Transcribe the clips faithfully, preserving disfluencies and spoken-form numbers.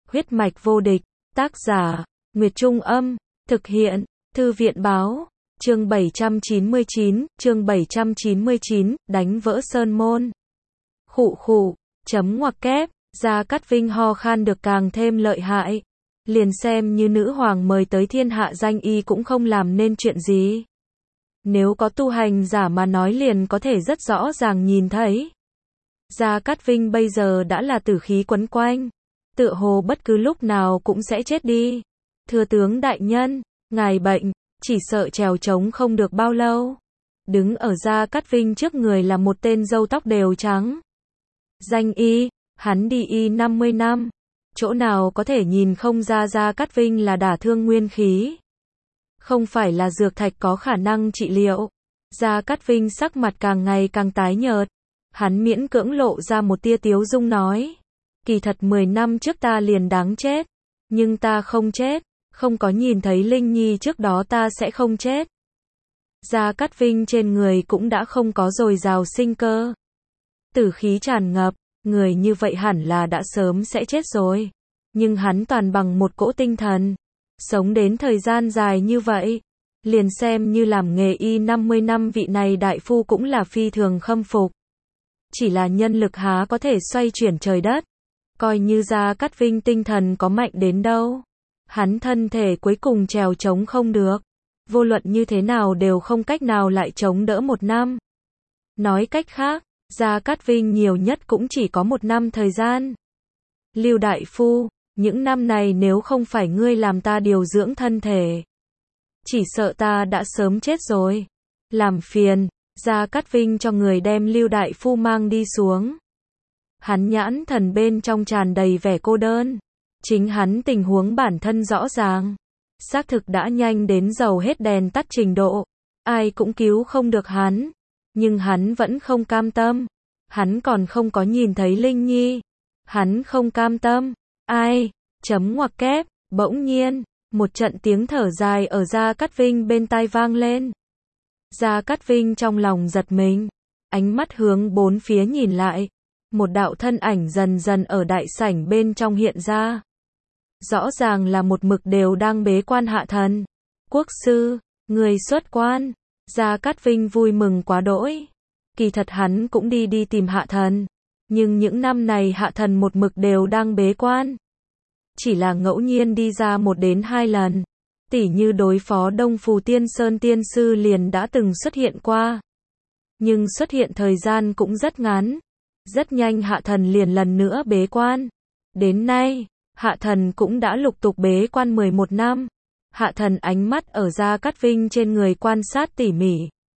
Huyết mạch vô địch, tác giả, Nguyệt Trung Âm, thực hiện, Thư viện Báo, chương bảy trăm chín mươi chín, chương bảy trăm chín mươi chín, đánh vỡ sơn môn. Khụ khụ, chấm ngoặc kép, Gia Cát Vinh ho khan được càng thêm lợi hại. Liền xem như nữ hoàng mời tới thiên hạ danh y cũng không làm nên chuyện gì. Nếu có tu hành giả mà nói liền có thể rất rõ ràng nhìn thấy. Gia Cát Vinh bây giờ đã là tử khí quấn quanh, tựa hồ bất cứ lúc nào cũng sẽ chết đi. Thưa tướng đại nhân, ngài bệnh, chỉ sợ trèo trống không được bao lâu. Đứng ở Gia Cát Vinh trước người là một tên râu tóc đều trắng. Danh y, hắn đi y năm mươi năm. Chỗ nào có thể nhìn không ra Gia Cát Vinh là đả thương nguyên khí. Không phải là dược thạch có khả năng trị liệu. Gia Cát Vinh sắc mặt càng ngày càng tái nhợt. Hắn miễn cưỡng lộ ra một tia tiếu dung nói. Kỳ thật mười năm trước ta liền đáng chết. Nhưng ta không chết. Không có nhìn thấy Linh Nhi trước đó ta sẽ không chết. Gia Cát Vinh trên người cũng đã không có dồi dào sinh cơ. Tử khí tràn ngập. Người như vậy hẳn là đã sớm sẽ chết rồi. Nhưng hắn toàn bằng một cỗ tinh thần. Sống đến thời gian dài như vậy. Liền xem như làm nghề y năm mươi năm vị này đại phu cũng là phi thường khâm phục. Chỉ là nhân lực há có thể xoay chuyển trời đất. Coi như Gia Cát Vinh tinh thần có mạnh đến đâu. Hắn thân thể cuối cùng trèo trống không được. Vô luận như thế nào đều không cách nào lại chống đỡ một năm. Nói cách khác, Gia Cát Vinh nhiều nhất cũng chỉ có một năm thời gian. Lưu đại phu, những năm này nếu không phải ngươi làm ta điều dưỡng thân thể, chỉ sợ ta đã sớm chết rồi. Làm phiền, Gia Cát Vinh cho người đem Lưu đại phu mang đi xuống. Hắn nhãn thần bên trong tràn đầy vẻ cô đơn. Chính hắn tình huống bản thân rõ ràng. Xác thực đã nhanh đến dầu hết đèn tắt trình độ. Ai cũng cứu không được hắn. Nhưng hắn vẫn không cam tâm. Hắn còn không có nhìn thấy Linh Nhi. Hắn không cam tâm. Ai? Chấm ngoặc kép. Bỗng nhiên, một trận tiếng thở dài ở Gia Cát Vinh bên tai vang lên. Gia Cát Vinh trong lòng giật mình. Ánh mắt hướng bốn phía nhìn lại. Một đạo thân ảnh dần dần ở đại sảnh bên trong hiện ra. Rõ ràng là một mực đều đang bế quan Hạ Thần. Quốc sư, người xuất quan. Gia Cát Vinh vui mừng quá đỗi. Kỳ thật hắn cũng đi đi tìm Hạ Thần. Nhưng những năm này Hạ Thần một mực đều đang bế quan. Chỉ là ngẫu nhiên đi ra một đến hai lần. Tỉ như đối phó Đông Phù Tiên Sơn Tiên Sư liền đã từng xuất hiện qua. Nhưng xuất hiện thời gian cũng rất ngắn. Rất nhanh Hạ Thần liền lần nữa bế quan. Đến nay, Hạ Thần cũng đã lục tục bế quan mười một năm. Hạ Thần ánh mắt ở Gia Cát Vinh trên người quan sát tỉ mỉ.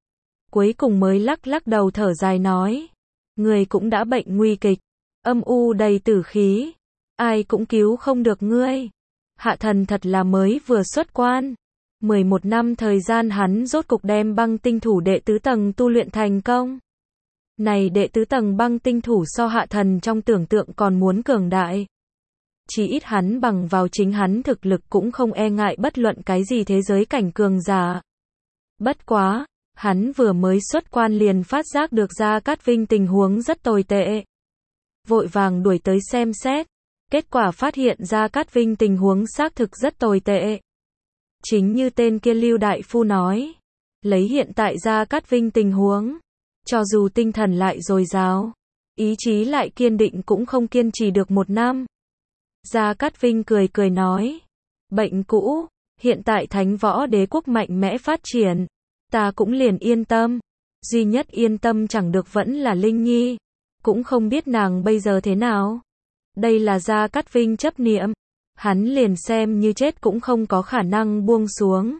Cuối cùng mới lắc lắc đầu thở dài nói. Người cũng đã bệnh nguy kịch. Âm u đầy tử khí. Ai cũng cứu không được ngươi. Hạ Thần thật là mới vừa xuất quan. mười một năm thời gian hắn rốt cục đem băng tinh thủ đệ tứ tầng tu luyện thành công. Này đệ tứ tầng băng tinh thủ so Hạ Thần trong tưởng tượng còn muốn cường đại. Chỉ ít hắn bằng vào chính hắn thực lực cũng không e ngại bất luận cái gì thế giới cảnh cường giả. Bất quá, hắn vừa mới xuất quan liền phát giác được Gia Cát Vinh tình huống rất tồi tệ. Vội vàng đuổi tới xem xét. Kết quả phát hiện Gia Cát Vinh tình huống xác thực rất tồi tệ. Chính như tên kia Lưu đại phu nói. Lấy hiện tại Gia Cát Vinh tình huống. Cho dù tinh thần lại dồi dào, ý chí lại kiên định cũng không kiên trì được một năm. Gia Cát Vinh cười cười nói. Bệnh cũ, hiện tại Thánh Võ Đế quốc mạnh mẽ phát triển. Ta cũng liền yên tâm. Duy nhất yên tâm chẳng được vẫn là Linh Nhi. Cũng không biết nàng bây giờ thế nào. Đây là Gia Cát Vinh chấp niệm. Hắn liền xem như chết cũng không có khả năng buông xuống.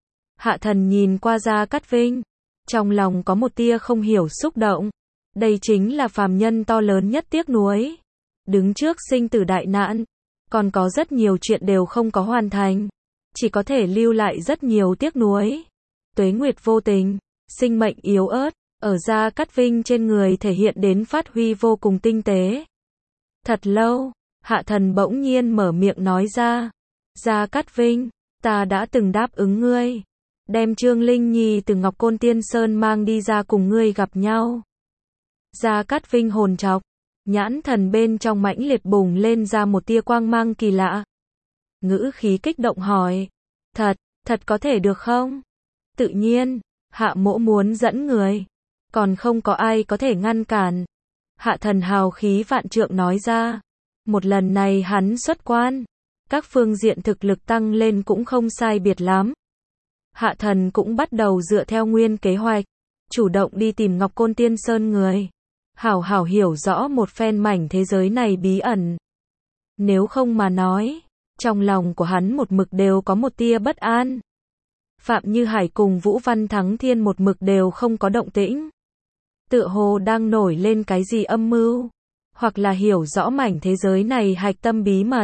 Hạ Thần nhìn qua Gia Cát Vinh. Trong lòng có một tia không hiểu xúc động. Đây chính là phàm nhân to lớn nhất tiếc nuối. Đứng trước sinh tử đại nạn. Còn có rất nhiều chuyện đều không có hoàn thành. Chỉ có thể lưu lại rất nhiều tiếc nuối. Tuế nguyệt vô tình. Sinh mệnh yếu ớt. Ở Gia Cát Vinh trên người thể hiện đến phát huy vô cùng tinh tế. Thật lâu. Hạ Thần bỗng nhiên mở miệng nói ra. Gia Cát Vinh. Ta đã từng đáp ứng ngươi. Đem Trương Linh Nhi từ Ngọc Côn Tiên Sơn mang đi ra cùng ngươi gặp nhau. Gia Cát Vinh hồn trọc. Nhãn thần bên trong mãnh liệt bùng lên ra một tia quang mang kỳ lạ. Ngữ khí kích động hỏi. Thật, thật có thể được không? Tự nhiên, Hạ Mỗ muốn dẫn người. Còn không có ai có thể ngăn cản. Hạ thần hào khí vạn trượng nói ra. Một lần này hắn xuất quan. Các phương diện thực lực tăng lên cũng không sai biệt lắm. Hạ thần cũng bắt đầu dựa theo nguyên kế hoạch. Chủ động đi tìm Ngọc Côn Tiên Sơn người. Hảo hảo hiểu rõ một phen mảnh thế giới này bí ẩn. Nếu không mà nói, trong lòng của hắn một mực đều có một tia bất an. Phạm Như Hải cùng Vũ Văn Thắng Thiên một mực đều không có động tĩnh. Tựa hồ đang nổi lên cái gì âm mưu, hoặc là hiểu rõ mảnh thế giới này hạch tâm bí mật.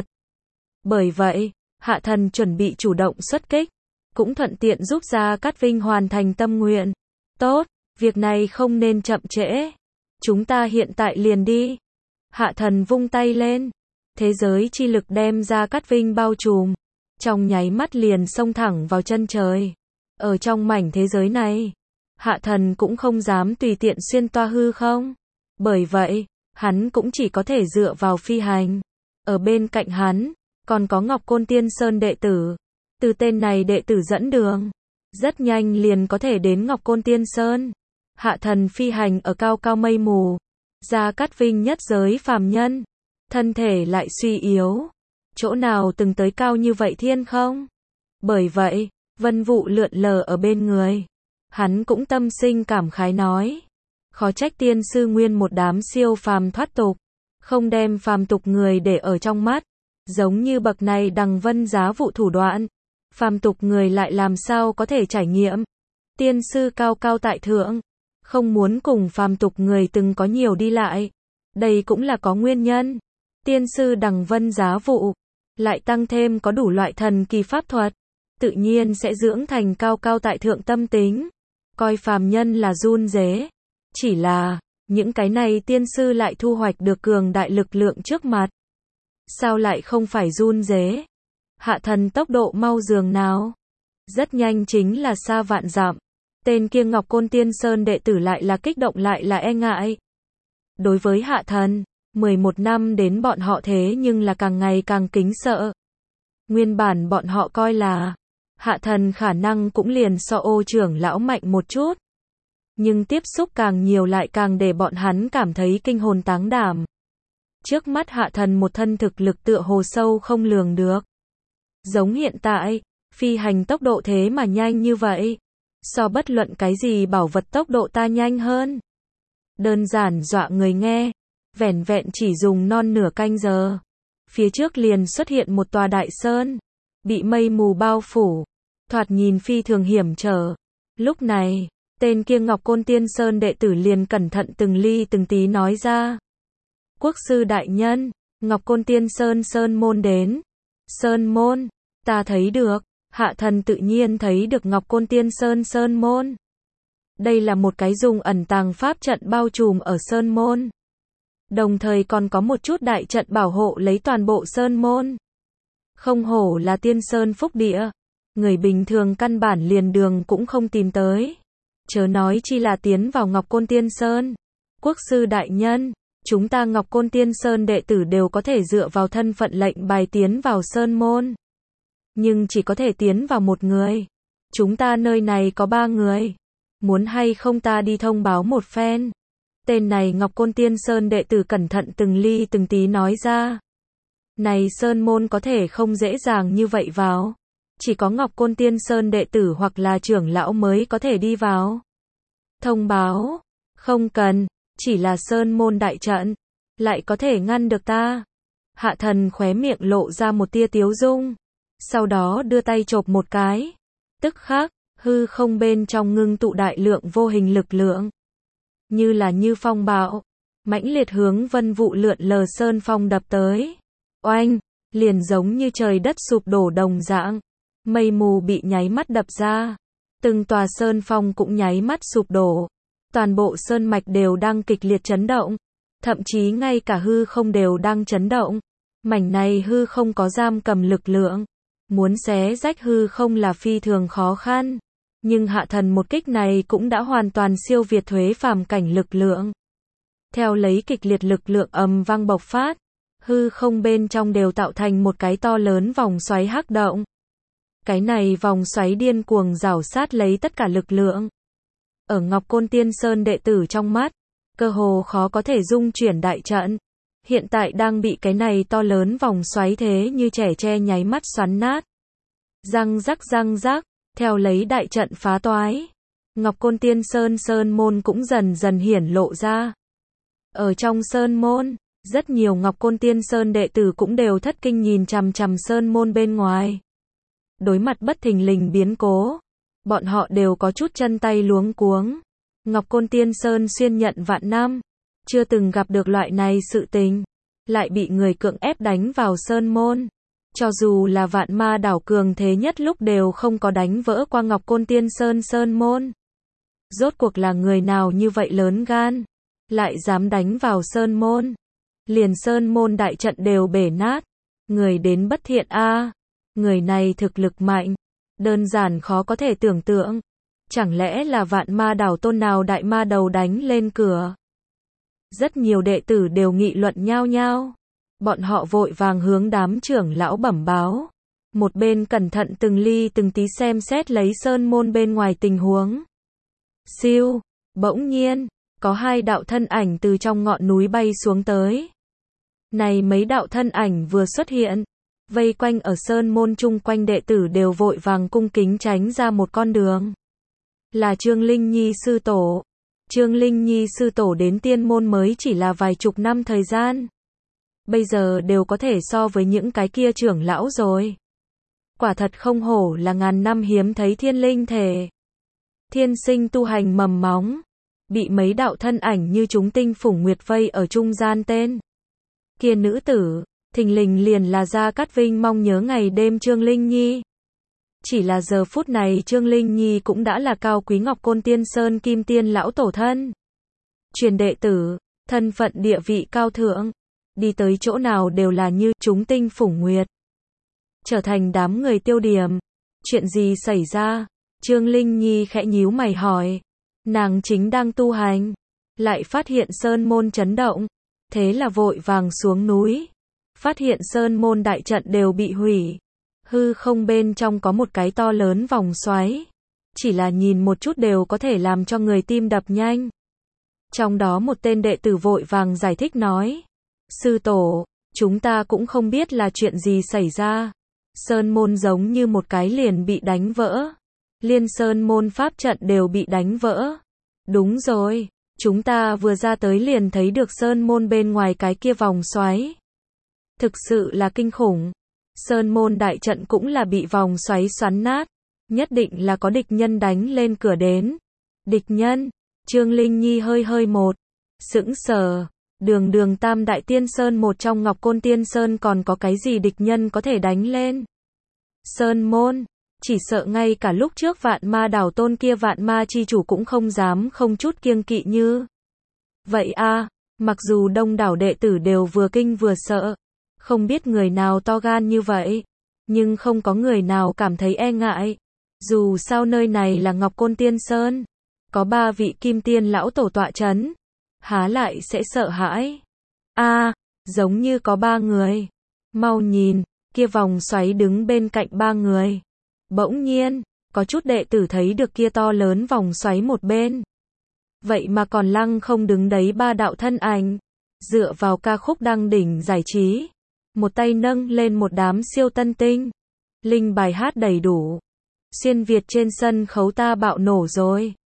Bởi vậy, Hạ thần chuẩn bị chủ động xuất kích, cũng thuận tiện giúp Gia Cát Vinh hoàn thành tâm nguyện. Tốt, việc này không nên chậm trễ. Chúng ta hiện tại liền đi. Hạ thần vung tay lên. Thế giới chi lực đem Gia Cát Vinh bao trùm. Trong nháy mắt liền xông thẳng vào chân trời. Ở trong mảnh thế giới này, Hạ thần cũng không dám tùy tiện xuyên toa hư không. Bởi vậy, hắn cũng chỉ có thể dựa vào phi hành. Ở bên cạnh hắn, còn có Ngọc Côn Tiên Sơn đệ tử. Từ tên này đệ tử dẫn đường, rất nhanh liền có thể đến Ngọc Côn Tiên Sơn. Hạ thần phi hành ở cao cao mây mù. Gia Cát Vinh nhất giới phàm nhân, thân thể lại suy yếu. Chỗ nào từng tới cao như vậy thiên không? Bởi vậy, vân vụ lượn lờ ở bên người. Hắn cũng tâm sinh cảm khái nói. Khó trách tiên sư nguyên một đám siêu phàm thoát tục. Không đem phàm tục người để ở trong mắt. Giống như bậc này đằng vân giá vụ thủ đoạn. Phàm tục người lại làm sao có thể trải nghiệm. Tiên sư cao cao tại thượng. Không muốn cùng phàm tục người từng có nhiều đi lại. Đây cũng là có nguyên nhân. Tiên sư đằng vân giá vụ. Lại tăng thêm có đủ loại thần kỳ pháp thuật. Tự nhiên sẽ dưỡng thành cao cao tại thượng tâm tính. Coi phàm nhân là run rế. Chỉ là, những cái này tiên sư lại thu hoạch được cường đại lực lượng trước mặt. Sao lại không phải run rế? Hạ thần tốc độ mau dường nào? Rất nhanh chính là xa vạn dặm. Tên kia Ngọc Côn Tiên Sơn đệ tử lại là kích động lại là e ngại. Đối với hạ thần, mười một năm đến bọn họ thế nhưng là càng ngày càng kính sợ. Nguyên bản bọn họ coi là hạ thần khả năng cũng liền so ô trưởng lão mạnh một chút. Nhưng tiếp xúc càng nhiều lại càng để bọn hắn cảm thấy kinh hồn táng đảm. Trước mắt hạ thần một thân thực lực tựa hồ sâu không lường được. Giống hiện tại, phi hành tốc độ thế mà nhanh như vậy. So bất luận cái gì bảo vật tốc độ ta nhanh hơn. Đơn giản dọa người nghe. Vẻn vẹn chỉ dùng non nửa canh giờ. Phía trước liền xuất hiện một tòa đại sơn. Bị mây mù bao phủ. Thoạt nhìn phi thường hiểm trở. Lúc này, tên kia Ngọc Côn Tiên Sơn đệ tử liền cẩn thận từng ly từng tí nói ra. Quốc sư đại nhân, Ngọc Côn Tiên Sơn Sơn môn đến. Sơn môn, ta thấy được. Hạ thần tự nhiên thấy được Ngọc Côn Tiên Sơn Sơn môn. Đây là một cái dùng ẩn tàng pháp trận bao trùm ở Sơn môn. Đồng thời còn có một chút đại trận bảo hộ lấy toàn bộ Sơn môn. Không hổ là Tiên Sơn phúc địa. Người bình thường căn bản liền đường cũng không tìm tới. Chớ nói chi là tiến vào Ngọc Côn Tiên Sơn. Quốc sư đại nhân, chúng ta Ngọc Côn Tiên Sơn đệ tử đều có thể dựa vào thân phận lệnh bài tiến vào Sơn môn. Nhưng chỉ có thể tiến vào một người. Chúng ta nơi này có ba người. Muốn hay không ta đi thông báo một phen. Tên này Ngọc Côn Tiên Sơn đệ tử cẩn thận từng ly từng tí nói ra. Này Sơn môn có thể không dễ dàng như vậy vào. Chỉ có Ngọc Côn Tiên Sơn đệ tử hoặc là trưởng lão mới có thể đi vào. Thông báo. Không cần. Chỉ là Sơn môn đại trận. Lại có thể ngăn được ta. Hạ thần khóe miệng lộ ra một tia tiếu dung. Sau đó đưa tay chộp một cái. Tức khắc, hư không bên trong ngưng tụ đại lượng vô hình lực lượng. Như là như phong bạo. Mãnh liệt hướng vân vụ lượn lờ sơn phong đập tới. Oanh, liền giống như trời đất sụp đổ đồng dạng. Mây mù bị nháy mắt đập ra. Từng tòa sơn phong cũng nháy mắt sụp đổ. Toàn bộ sơn mạch đều đang kịch liệt chấn động. Thậm chí ngay cả hư không đều đang chấn động. Mảnh này hư không có giam cầm lực lượng. Muốn xé rách hư không là phi thường khó khăn. Nhưng hạ thần một kích này cũng đã hoàn toàn siêu việt thuế phàm cảnh lực lượng. theo lấy kịch liệt lực lượng ầm vang bộc phát, hư không bên trong đều tạo thành một cái to lớn vòng xoáy hắc động. Cái này vòng xoáy điên cuồng rảo sát lấy tất cả lực lượng. Ở Ngọc Côn Tiên Sơn đệ tử trong mắt, cơ hồ khó có thể dung chuyển đại trận. Hiện tại đang bị cái này to lớn vòng xoáy thế như trẻ tre nháy mắt xoắn nát. Răng rắc răng rắc, theo lấy đại trận phá toái. Ngọc Côn Tiên Sơn Sơn môn cũng dần dần hiển lộ ra. Ở trong Sơn môn, rất nhiều Ngọc Côn Tiên Sơn đệ tử cũng đều thất kinh nhìn chằm chằm Sơn môn bên ngoài. Đối mặt bất thình lình biến cố, bọn họ đều có chút chân tay luống cuống. Ngọc Côn Tiên Sơn xuyên nhận vạn năm, chưa từng gặp được loại này sự tình, lại bị người cưỡng ép đánh vào Sơn môn. Cho dù là Vạn Ma đảo cường thế nhất lúc đều không có đánh vỡ qua Ngọc Côn Tiên Sơn Sơn môn. Rốt cuộc là người nào như vậy lớn gan, lại dám đánh vào Sơn môn. Liền Sơn môn đại trận đều bể nát. Người đến bất thiện a, người này thực lực mạnh, đơn giản khó có thể tưởng tượng. Chẳng lẽ là Vạn Ma đảo tôn nào đại ma đầu đánh lên cửa? Rất nhiều đệ tử đều nghị luận nhao nhao. Bọn họ vội vàng hướng đám trưởng lão bẩm báo. Một bên cẩn thận từng ly từng tí xem xét lấy Sơn môn bên ngoài tình huống. Siêu, bỗng nhiên, có hai đạo thân ảnh từ trong ngọn núi bay xuống tới. Này mấy đạo thân ảnh vừa xuất hiện, vây quanh ở Sơn môn chung quanh đệ tử đều vội vàng cung kính tránh ra một con đường. Là Trương Linh Nhi sư tổ. Trương Linh Nhi sư tổ đến tiên môn mới chỉ là vài chục năm thời gian. Bây giờ đều có thể so với những cái kia trưởng lão rồi. Quả thật không hổ là ngàn năm hiếm thấy thiên linh thể. Thiên sinh tu hành mầm móng, bị mấy đạo thân ảnh như chúng tinh phủng nguyệt vây ở trung gian tên. Kia nữ tử, thình lình liền là Gia Cát Vinh mong nhớ ngày đêm Trương Linh Nhi. Chỉ là giờ phút này Trương Linh Nhi cũng đã là cao quý Ngọc Côn Tiên Sơn Kim Tiên lão tổ thân. Truyền đệ tử, thân phận địa vị cao thượng, đi tới chỗ nào đều là như chúng tinh phủng nguyệt. Trở thành đám người tiêu điểm. Chuyện gì xảy ra? Trương Linh Nhi khẽ nhíu mày hỏi. Nàng chính đang tu hành, lại phát hiện Sơn môn chấn động, thế là vội vàng xuống núi. Phát hiện Sơn môn đại trận đều bị hủy. Hư không bên trong có một cái to lớn vòng xoáy. Chỉ là nhìn một chút đều có thể làm cho người tim đập nhanh. Trong đó một tên đệ tử vội vàng giải thích nói. Sư tổ, chúng ta cũng không biết là chuyện gì xảy ra. Sơn môn giống như một cái liền bị đánh vỡ. Liên Sơn môn pháp trận đều bị đánh vỡ. Đúng rồi, chúng ta vừa ra tới liền thấy được Sơn môn bên ngoài cái kia vòng xoáy. Thực sự là kinh khủng. Sơn môn đại trận cũng là bị vòng xoáy xoắn nát. Nhất định là có địch nhân đánh lên cửa đến. Địch nhân? Trương Linh Nhi hơi hơi một sững sờ. Đường đường Tam Đại Tiên Sơn một trong Ngọc Côn Tiên Sơn còn có cái gì địch nhân có thể đánh lên? Sơn môn, chỉ sợ ngay cả lúc trước Vạn Ma đảo tôn kia Vạn Ma chi chủ cũng không dám không chút kiêng kỵ như. Vậy a, mặc dù đông đảo đệ tử đều vừa kinh vừa sợ, không biết người nào to gan như vậy, nhưng không có người nào cảm thấy e ngại. Dù sao nơi này là Ngọc Côn Tiên Sơn, có ba vị kim tiên lão tổ tọa chấn, há lại sẽ sợ hãi. A, giống như có ba người. Mau nhìn, kia vòng xoáy đứng bên cạnh ba người. Bỗng nhiên, có chút đệ tử thấy được kia to lớn vòng xoáy một bên. Vậy mà còn lăng không đứng đấy ba đạo thân ảnh. Dựa vào ca khúc đăng đỉnh giải trí. Một tay nâng lên một đám siêu tân tinh. Linh bài hát đầy đủ. Xuyên Việt trên sân khấu ta bạo nổ rồi.